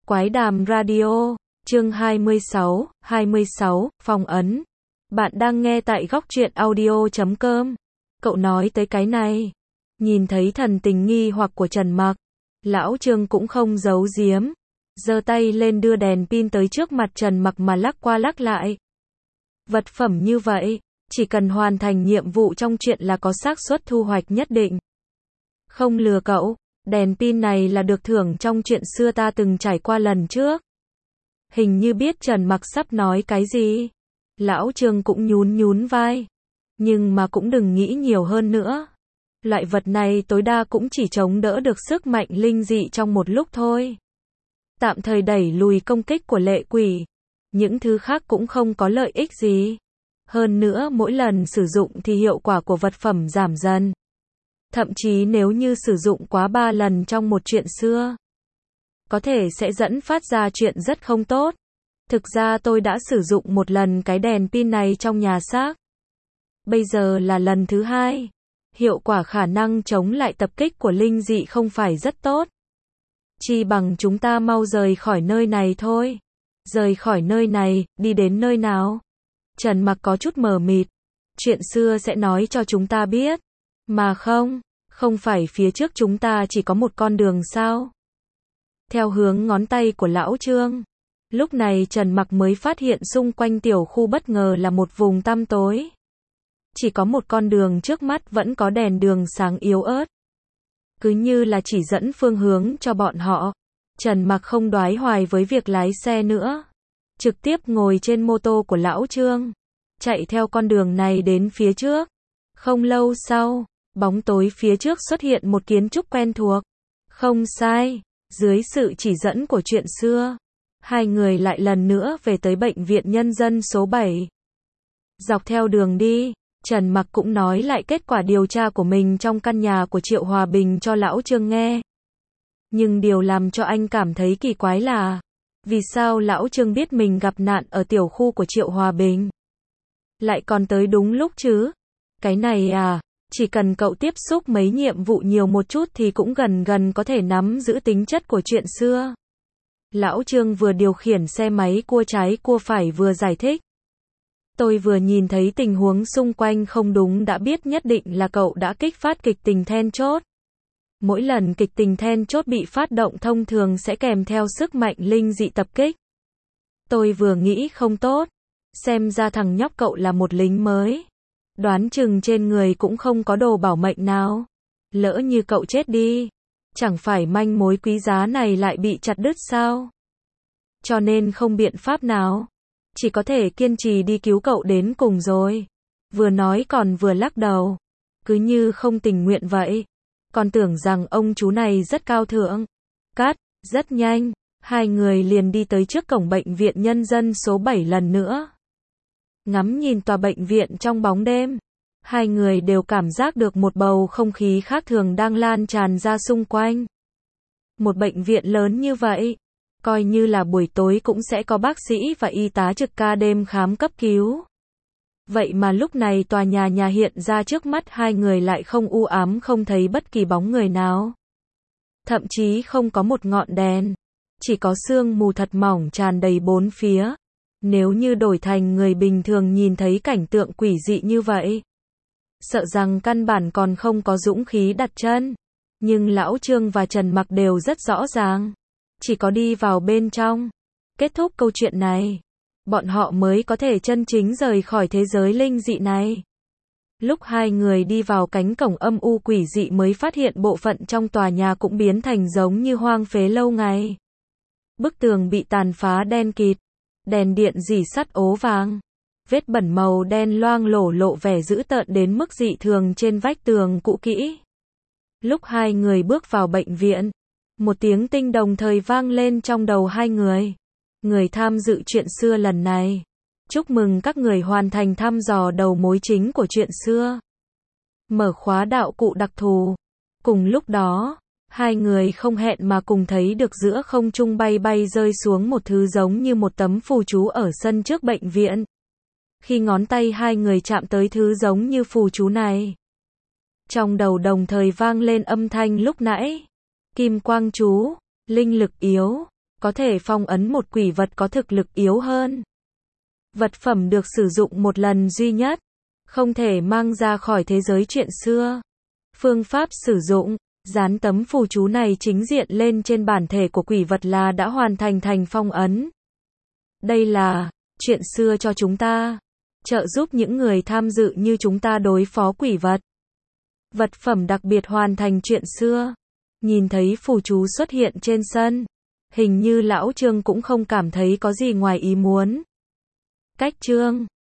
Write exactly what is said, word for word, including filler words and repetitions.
Quái đàm radio, chương hai mươi sáu, hai mươi sáu, phong ấn. Bạn đang nghe tại góc truyện audio chấm com. Cậu nói tới cái này. Nhìn thấy thần tình nghi hoặc của Trần Mặc, lão Trương cũng không giấu giếm. Giơ tay lên đưa đèn pin tới trước mặt Trần Mặc mà lắc qua lắc lại. Vật phẩm như vậy, chỉ cần hoàn thành nhiệm vụ trong chuyện là có xác suất thu hoạch nhất định. Không lừa cậu, đèn pin này là được thưởng trong chuyện xưa ta từng trải qua lần trước. Hình như biết Trần Mặc sắp nói cái gì. Lão Trương cũng nhún nhún vai. Nhưng mà cũng đừng nghĩ nhiều hơn nữa. Loại vật này tối đa cũng chỉ chống đỡ được sức mạnh linh dị trong một lúc thôi. Tạm thời đẩy lùi công kích của lệ quỷ. Những thứ khác cũng không có lợi ích gì. Hơn nữa mỗi lần sử dụng thì hiệu quả của vật phẩm giảm dần. Thậm chí nếu như sử dụng quá ba lần trong một chuyện xưa, có thể sẽ dẫn phát ra chuyện rất không tốt. Thực ra tôi đã sử dụng một lần cái đèn pin này trong nhà xác. Bây giờ là lần thứ hai. Hiệu quả khả năng chống lại tập kích của linh dị không phải rất tốt. Chi bằng chúng ta mau rời khỏi nơi này thôi. Rời khỏi nơi này, đi đến nơi nào? Trần Mặc có chút mờ mịt. Chuyện xưa sẽ nói cho chúng ta biết. Mà không, không phải phía trước chúng ta chỉ có một con đường sao? Theo hướng ngón tay của lão Trương. Lúc này Trần Mặc mới phát hiện xung quanh tiểu khu bất ngờ là một vùng tăm tối. Chỉ có một con đường trước mắt vẫn có đèn đường sáng yếu ớt. Cứ như là chỉ dẫn phương hướng cho bọn họ. Trần Mặc không đoái hoài với việc lái xe nữa. Trực tiếp ngồi trên mô tô của lão Trương. Chạy theo con đường này đến phía trước. Không lâu sau, bóng tối phía trước xuất hiện một kiến trúc quen thuộc. Không sai, dưới sự chỉ dẫn của chuyện xưa, hai người lại lần nữa về tới bệnh viện nhân dân số bảy. Dọc theo đường đi, Trần Mặc cũng nói lại kết quả điều tra của mình trong căn nhà của Triệu Hòa Bình cho lão Trương nghe. Nhưng điều làm cho anh cảm thấy kỳ quái là, vì sao lão Trương biết mình gặp nạn ở tiểu khu của Triệu Hòa Bình? Lại còn tới đúng lúc chứ? Cái này à, chỉ cần cậu tiếp xúc mấy nhiệm vụ nhiều một chút thì cũng gần gần có thể nắm giữ tính chất của chuyện xưa. Lão Trương vừa điều khiển xe máy cua trái cua phải vừa giải thích. Tôi vừa nhìn thấy tình huống xung quanh không đúng đã biết nhất định là cậu đã kích phát kịch tình then chốt. Mỗi lần kịch tình then chốt bị phát động thông thường sẽ kèm theo sức mạnh linh dị tập kích. Tôi vừa nghĩ không tốt. Xem ra thằng nhóc cậu là một lính mới. Đoán chừng trên người cũng không có đồ bảo mệnh nào. Lỡ như cậu chết đi, chẳng phải manh mối quý giá này lại bị chặt đứt sao? Cho nên không biện pháp nào. Chỉ có thể kiên trì đi cứu cậu đến cùng rồi. Vừa nói còn vừa lắc đầu. Cứ như không tình nguyện vậy. Còn tưởng rằng ông chú này rất cao thượng. Cắt, rất nhanh. Hai người liền đi tới trước cổng bệnh viện nhân dân số bảy lần nữa. Ngắm nhìn tòa bệnh viện trong bóng đêm. Hai người đều cảm giác được một bầu không khí khác thường đang lan tràn ra xung quanh. Một bệnh viện lớn như vậy, coi như là buổi tối cũng sẽ có bác sĩ và y tá trực ca đêm khám cấp cứu. Vậy mà lúc này tòa nhà nhà hiện ra trước mắt hai người lại không u ám, không thấy bất kỳ bóng người nào. Thậm chí không có một ngọn đèn. Chỉ có sương mù thật mỏng tràn đầy bốn phía. Nếu như đổi thành người bình thường nhìn thấy cảnh tượng quỷ dị như vậy, sợ rằng căn bản còn không có dũng khí đặt chân. Nhưng lão Trương và Trần Mặc đều rất rõ ràng. Chỉ có đi vào bên trong, kết thúc câu chuyện này, bọn họ mới có thể chân chính rời khỏi thế giới linh dị này. Lúc hai người đi vào cánh cổng âm u quỷ dị mới phát hiện bộ phận trong tòa nhà cũng biến thành giống như hoang phế lâu ngày. Bức tường bị tàn phá đen kịt. Đèn điện rỉ sắt ố vàng. Vết bẩn màu đen loang lổ lộ vẻ dữ tợn đến mức dị thường trên vách tường cũ kỹ. Lúc hai người bước vào bệnh viện, một tiếng tinh đồng thời vang lên trong đầu hai người. Người tham dự chuyện xưa lần này. Chúc mừng các người hoàn thành thăm dò đầu mối chính của chuyện xưa. Mở khóa đạo cụ đặc thù. Cùng lúc đó, hai người không hẹn mà cùng thấy được giữa không trung bay bay rơi xuống một thứ giống như một tấm phù chú ở sân trước bệnh viện. Khi ngón tay hai người chạm tới thứ giống như phù chú này, trong đầu đồng thời vang lên âm thanh lúc nãy. Kim quang chú, linh lực yếu, có thể phong ấn một quỷ vật có thực lực yếu hơn. Vật phẩm được sử dụng một lần duy nhất, không thể mang ra khỏi thế giới chuyện xưa. Phương pháp sử dụng, dán tấm phù chú này chính diện lên trên bản thể của quỷ vật là đã hoàn thành thành phong ấn. Đây là chuyện xưa cho chúng ta, trợ giúp những người tham dự như chúng ta đối phó quỷ vật. Vật phẩm đặc biệt hoàn thành chuyện xưa. Nhìn thấy phù chú xuất hiện trên sân, hình như lão Trương cũng không cảm thấy có gì ngoài ý muốn. Cách Trương